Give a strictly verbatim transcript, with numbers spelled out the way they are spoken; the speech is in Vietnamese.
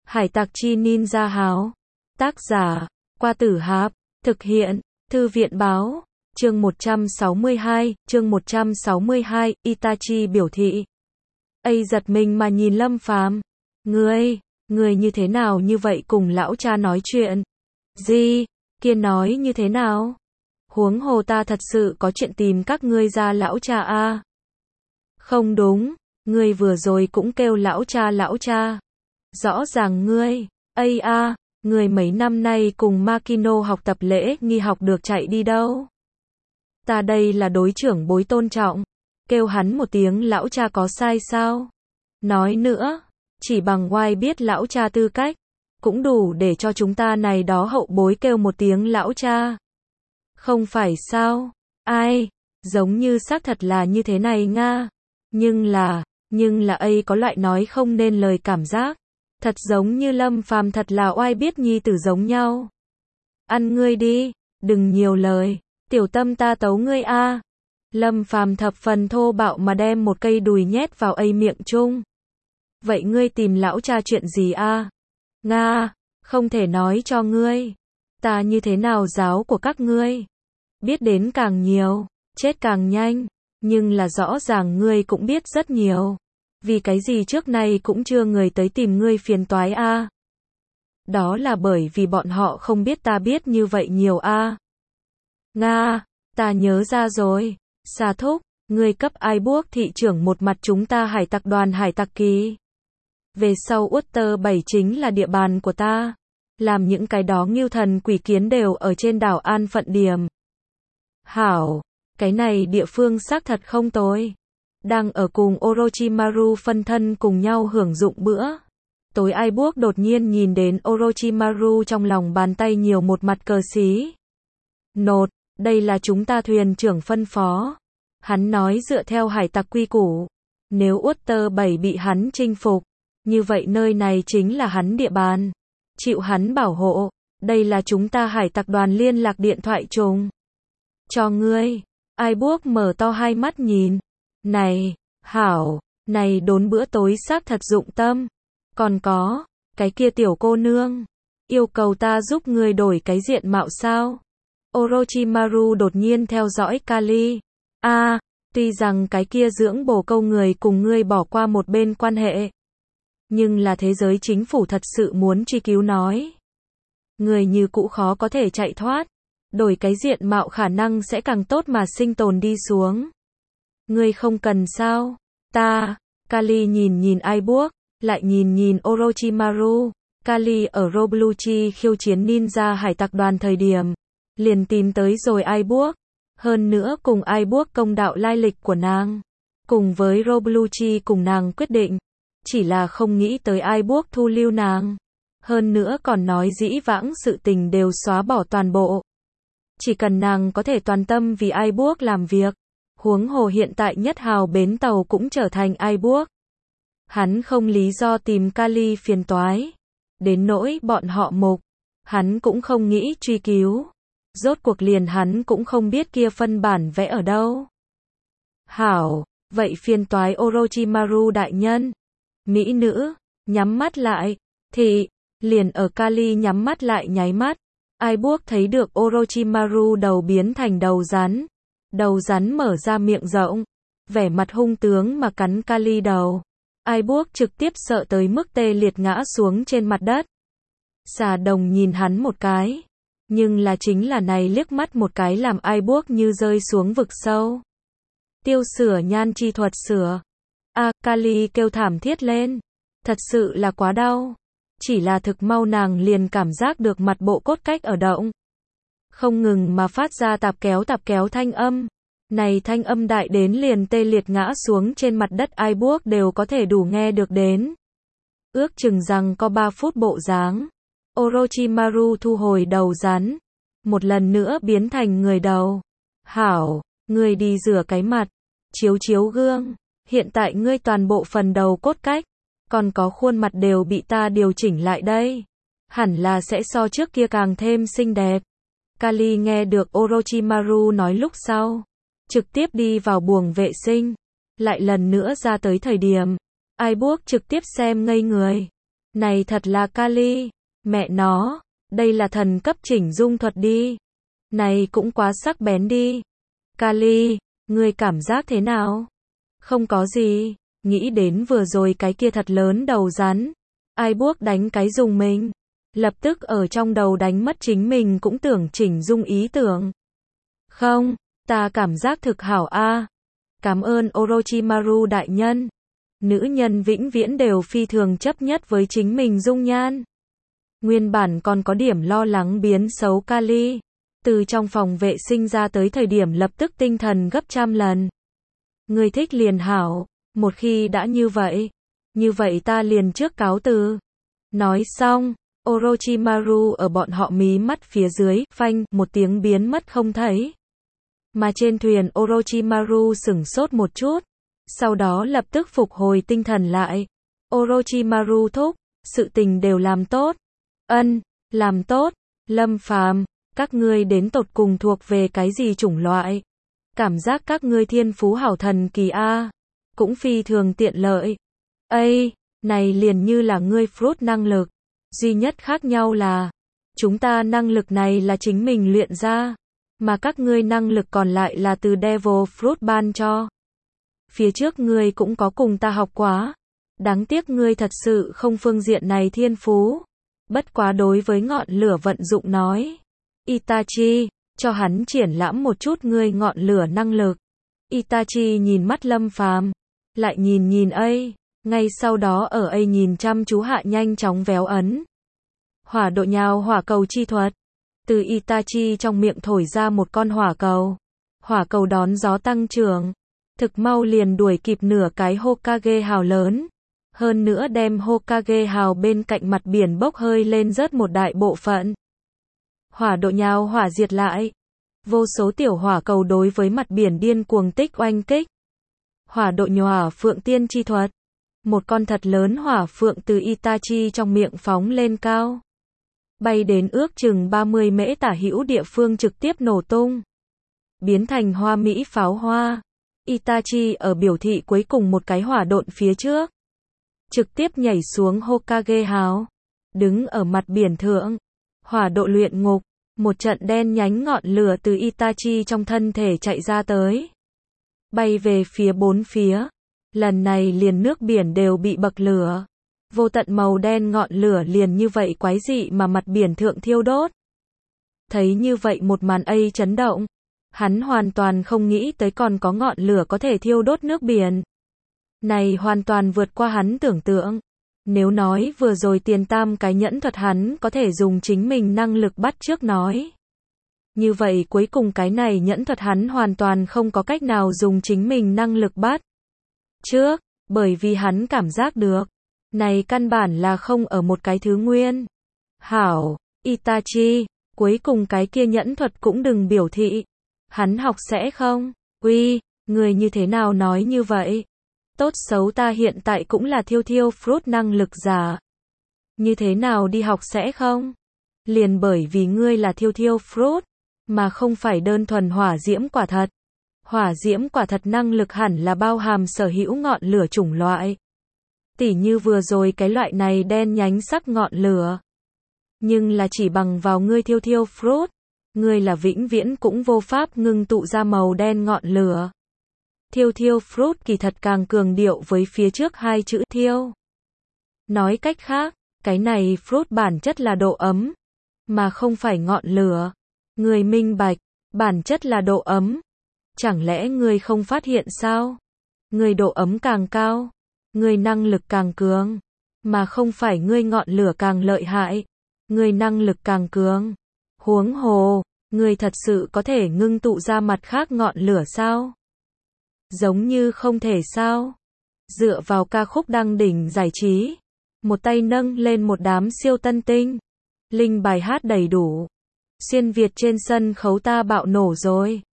Hải tặc chi ninja háo. Tác giả, Qua Tử Hạp. Thực hiện, Thư viện báo. Chương một trăm sáu mươi hai, chương một trăm sáu mươi hai, Itachi biểu thị. Ây giật mình mà nhìn Lâm Phàm. Ngươi, ngươi như thế nào như vậy cùng lão cha nói chuyện? Gì? Kia nói như thế nào? Huống hồ ta thật sự có chuyện tìm các ngươi ra lão cha a. Không đúng, ngươi vừa rồi cũng kêu lão cha lão cha. Rõ ràng ngươi, ây a, ngươi mấy năm nay cùng Makino học tập lễ nghi học được chạy đi đâu? Ta đây là đối trưởng bối tôn trọng, kêu hắn một tiếng lão cha có sai sao? Nói nữa, chỉ bằng oai biết lão cha tư cách, cũng đủ để cho chúng ta này đó hậu bối kêu một tiếng lão cha. Không phải sao? Ai? Giống như xác thật là như thế này nga. Nhưng là, nhưng là ấy có loại nói không nên lời cảm giác. Thật giống như Lâm Phàm thật là oai biết nhi tử giống nhau. Ăn ngươi đi, đừng nhiều lời, tiểu tâm ta tấu ngươi a. Lâm Phàm thập phần thô bạo mà đem một cây đùi nhét vào ấy miệng chung. Vậy ngươi tìm lão cha chuyện gì a? Nga, không thể nói cho ngươi. Ta như thế nào giáo của các ngươi? Biết đến càng nhiều, chết càng nhanh. Nhưng là rõ ràng ngươi cũng biết rất nhiều. Vì cái gì trước nay cũng chưa người tới tìm ngươi phiền toái a? Đó là bởi vì bọn họ không biết ta biết như vậy nhiều a. Nga, ta nhớ ra rồi. Sa thúc, ngươi cấp ai buốc thị trưởng một mặt chúng ta hải tặc đoàn hải tặc kỳ. Về sau Utter bảy chính là địa bàn của ta. Làm những cái đó ngưu thần quỷ kiến đều ở trên đảo An Phận Điểm. Hảo, cái này địa phương xác thật không tồi. Đang ở cùng Orochimaru phân thân cùng nhau hưởng dụng bữa. Tối ai buốc đột nhiên nhìn đến Orochimaru trong lòng bàn tay nhiều một mặt cờ xí. Nột, đây là chúng ta thuyền trưởng phân phó. Hắn nói dựa theo hải tặc quy củ. Nếu Utter bảy bị hắn chinh phục, như vậy nơi này chính là hắn địa bàn. Chịu hắn bảo hộ. Đây là chúng ta hải tặc đoàn liên lạc điện thoại trùng. Cho ngươi. Ai buốc mở to hai mắt nhìn. Này, hảo, này đốn bữa tối xác thật dụng tâm. Còn có, cái kia tiểu cô nương. Yêu cầu ta giúp ngươi đổi cái diện mạo sao? Orochimaru đột nhiên theo dõi Kali. A, tuy rằng cái kia dưỡng bổ câu người cùng ngươi bỏ qua một bên quan hệ. Nhưng là thế giới chính phủ thật sự muốn truy cứu nói. Người như cũ khó có thể chạy thoát. Đổi cái diện mạo khả năng sẽ càng tốt mà sinh tồn đi xuống. Ngươi không cần sao? Ta, Kali nhìn nhìn ai buốc, lại nhìn nhìn Orochimaru. Kali ở Robluchi khiêu chiến ninja hải tặc đoàn thời điểm. Liền tìm tới rồi ai buốc. Hơn nữa cùng ai buốc công đạo lai lịch của nàng. Cùng với Robluchi cùng nàng quyết định. Chỉ là không nghĩ tới ai buốc thu lưu nàng. Hơn nữa còn nói dĩ vãng sự tình đều xóa bỏ toàn bộ. Chỉ cần nàng có thể toàn tâm vì ai buốc làm việc. Huống hồ hiện tại nhất hào bến tàu cũng trở thành ai buốc. Hắn không lý do tìm Kali phiền toái. Đến nỗi bọn họ mục. Hắn cũng không nghĩ truy cứu. Rốt cuộc liền hắn cũng không biết kia phân bản vẽ ở đâu. Hảo, vậy phiền toái Orochimaru đại nhân. Mỹ nữ, nhắm mắt lại. Thị, liền ở Kali nhắm mắt lại nháy mắt. Ai buốc thấy được Orochimaru đầu biến thành đầu rắn. Đầu rắn mở ra miệng rộng. Vẻ mặt hung tướng mà cắn Kali đầu. Ai buốc trực tiếp sợ tới mức tê liệt ngã xuống trên mặt đất. Xà đồng nhìn hắn một cái. Nhưng là chính là này liếc mắt một cái làm ai buốc như rơi xuống vực sâu. Tiêu sửa nhan chi thuật sửa. A, Kali kêu thảm thiết lên. Thật sự là quá đau. Chỉ là thực mau nàng liền cảm giác được mặt bộ cốt cách ở động. Không ngừng mà phát ra tạp kéo tạp kéo thanh âm. Này thanh âm đại đến liền tê liệt ngã xuống trên mặt đất ai buốc đều có thể đủ nghe được đến. Ước chừng rằng có ba phút bộ dáng. Orochimaru thu hồi đầu rắn. Một lần nữa biến thành người đầu. Hảo, ngươi đi rửa cái mặt. Chiếu chiếu gương. Hiện tại ngươi toàn bộ phần đầu cốt cách. Còn có khuôn mặt đều bị ta điều chỉnh lại đây. Hẳn là sẽ so trước kia càng thêm xinh đẹp. Kali nghe được Orochimaru nói lúc sau. Trực tiếp đi vào buồng vệ sinh. Lại lần nữa ra tới thời điểm. Ai buốc trực tiếp xem ngây người. Này thật là Kali, mẹ nó, đây là thần cấp chỉnh dung thuật đi. Này cũng quá sắc bén đi. Kali, ngươi cảm giác thế nào? Không có gì, nghĩ đến vừa rồi cái kia thật lớn đầu rắn. Ai buộc đánh cái dùng mình. Lập tức ở trong đầu đánh mất chính mình cũng tưởng chỉnh dung ý tưởng. Không, ta cảm giác thực hảo a. Cảm ơn Orochimaru đại nhân. Nữ nhân vĩnh viễn đều phi thường chấp nhất với chính mình dung nhan. Nguyên bản còn có điểm lo lắng biến xấu Kali. Từ trong phòng vệ sinh ra tới thời điểm lập tức tinh thần gấp trăm lần. Người thích liền hảo, một khi đã như vậy, như vậy ta liền trước cáo từ. Nói xong, Orochimaru ở bọn họ mí mắt phía dưới, phanh, một tiếng biến mất không thấy. Mà trên thuyền Orochimaru sửng sốt một chút, sau đó lập tức phục hồi tinh thần lại. Orochimaru thúc, sự tình đều làm tốt. Ân, làm tốt. Lâm Phàm, các ngươi đến tột cùng thuộc về cái gì chủng loại? Cảm giác các ngươi thiên phú hảo thần kỳ a, cũng phi thường tiện lợi. Ây, này liền như là ngươi fruit năng lực. Duy nhất khác nhau là, chúng ta năng lực này là chính mình luyện ra, mà các ngươi năng lực còn lại là từ Devil Fruit ban cho. Phía trước ngươi cũng có cùng ta học quá. Đáng tiếc ngươi thật sự không phương diện này thiên phú. Bất quá đối với ngọn lửa vận dụng nói. Itachi, cho hắn triển lãm một chút ngươi ngọn lửa năng lực. Itachi nhìn mắt Lâm Phàm, lại nhìn nhìn ấy, ngay sau đó ở ấy nhìn chăm chú hạ nhanh chóng véo ấn. Hỏa độ nhào hỏa cầu chi thuật. Từ Itachi trong miệng thổi ra một con hỏa cầu. Hỏa cầu đón gió tăng trưởng. Thực mau liền đuổi kịp nửa cái Hokage hào lớn. Hơn nữa đem Hokage hào bên cạnh mặt biển bốc hơi lên rớt một đại bộ phận. Hỏa độ nhào hỏa diệt lại. Vô số tiểu hỏa cầu đối với mặt biển điên cuồng tích oanh kích. Hỏa độ nhòa phượng tiên chi thuật. Một con thật lớn hỏa phượng từ Itachi trong miệng phóng lên cao. Bay đến ước chừng ba mươi mễ tả hữu địa phương trực tiếp nổ tung. Biến thành hoa mỹ pháo hoa. Itachi ở biểu thị cuối cùng một cái hỏa độn phía trước. Trực tiếp nhảy xuống Hokage hào. Đứng ở mặt biển thượng. Hỏa độ luyện ngục. Một trận đen nhánh ngọn lửa từ Itachi trong thân thể chạy ra tới. Bay về phía bốn phía. Lần này liền nước biển đều bị bậc lửa. Vô tận màu đen ngọn lửa liền như vậy quái dị mà mặt biển thượng thiêu đốt. Thấy như vậy một màn ấy chấn động. Hắn hoàn toàn không nghĩ tới còn có ngọn lửa có thể thiêu đốt nước biển. Này hoàn toàn vượt qua hắn tưởng tượng. Nếu nói vừa rồi tiền tam cái nhẫn thuật hắn có thể dùng chính mình năng lực bắt trước nói. Như vậy cuối cùng cái này nhẫn thuật hắn hoàn toàn không có cách nào dùng chính mình năng lực bắt trước, bởi vì hắn cảm giác được. Này căn bản là không ở một cái thứ nguyên. Hảo, Itachi, cuối cùng cái kia nhẫn thuật cũng đừng biểu thị. Hắn học sẽ không? Uy, người như thế nào nói như vậy? Tốt xấu ta hiện tại cũng là thiêu thiêu fruit năng lực giả. Như thế nào đi học sẽ không? Liền bởi vì ngươi là thiêu thiêu fruit, mà không phải đơn thuần hỏa diễm quả thật. Hỏa diễm quả thật năng lực hẳn là bao hàm sở hữu ngọn lửa chủng loại. Tỉ như vừa rồi cái loại này đen nhánh sắc ngọn lửa. Nhưng là chỉ bằng vào ngươi thiêu thiêu fruit, ngươi là vĩnh viễn cũng vô pháp ngưng tụ ra màu đen ngọn lửa. Thiêu thiêu fruit kỳ thật càng cường điệu với phía trước hai chữ thiêu. Nói cách khác, cái này fruit bản chất là độ ấm, mà không phải ngọn lửa. Ngươi minh bạch, bản chất là độ ấm. Chẳng lẽ ngươi không phát hiện sao? Ngươi độ ấm càng cao, ngươi năng lực càng cường, mà không phải ngươi ngọn lửa càng lợi hại, ngươi năng lực càng cường. Huống hồ, ngươi thật sự có thể ngưng tụ ra mặt khác ngọn lửa sao? Giống như không thể sao? Dựa vào ca khúc đăng đỉnh giải trí, một tay nâng lên một đám siêu tân tinh, linh bài hát đầy đủ. Xuyên Việt trên sân khấu ta bạo nổ rồi.